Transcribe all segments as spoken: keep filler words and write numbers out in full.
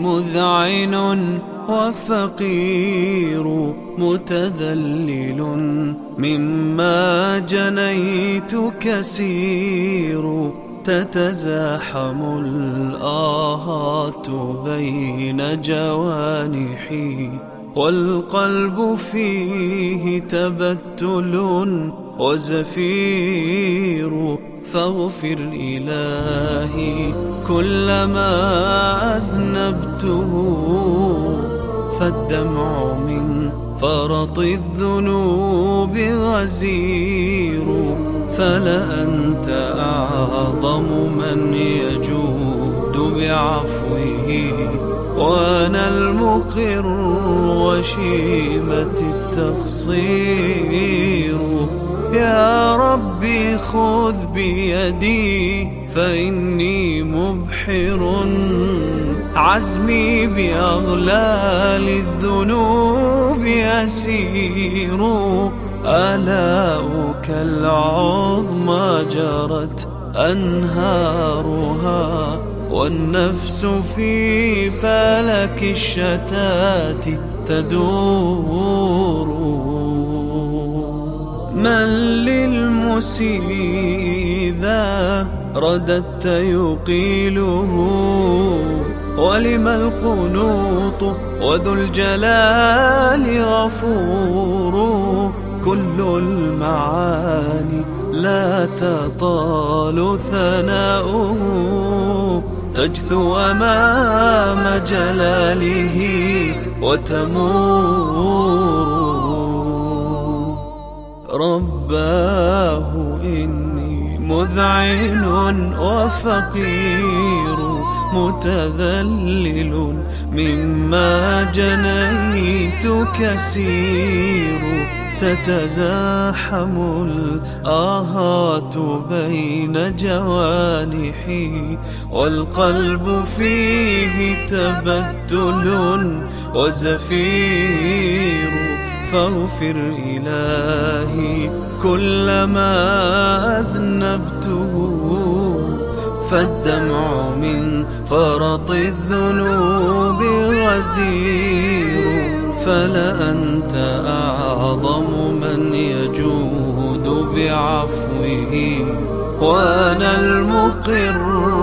مذعن وفقير متذلل، مما جنيت كسير، تتزاحم الآهات بين جوانحي، والقلب فيه تبتل وزفير. فاغفر إلهي كلما أذنبته، فالدمع من فرط الذنوب غزير. فلأنت أعظم من يجود بعفوه، وأنا المقر وشيمة التقصير. يا ربي خذ بيدي فإني مبحر، عزمي بأغلال الذنوب يسير. آلاؤك العظمى جرت أنهارها، والنفس في فلك الشتات تدور. من للمسيء إذا رددت يقيله، ولما القنوط وذو الجلال غفور. كل المعاني لا تطال ثناؤه، تجثو أمام جلاله وتمور. رباه إني مذعن وفقير متذلل، مما جنيت كسير. تتزاحم الآهات بين جوانحي، والقلب فيه تبتل وزفير. فاغفر إلهي كلما أذنبته، فالدمع من فرط الذنوب غزير. فلأنت أعظم من يجود بعفوه، وأنا المقر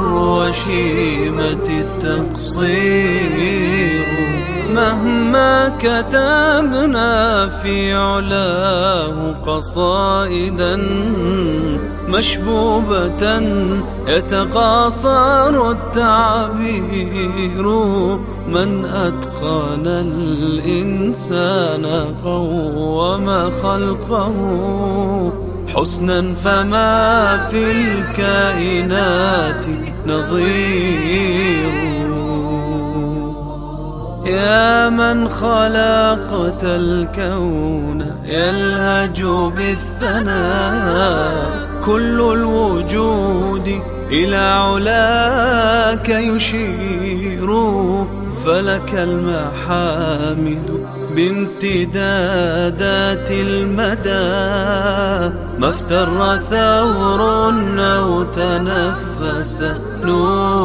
وشيمة التقصير. مهما كتبنا في علاه قصائدا مشبوبة يتقاصر التعبير، من أتقن الإنسان قوم خلقه حسنا فما في الكائنات نظير. يا من خلقت الكون يلهج بالثناء، كل الوجود إلى علاك يشير. فلك المحامد بامتدادات المدى، ما افتر ثور أو تنفس نور.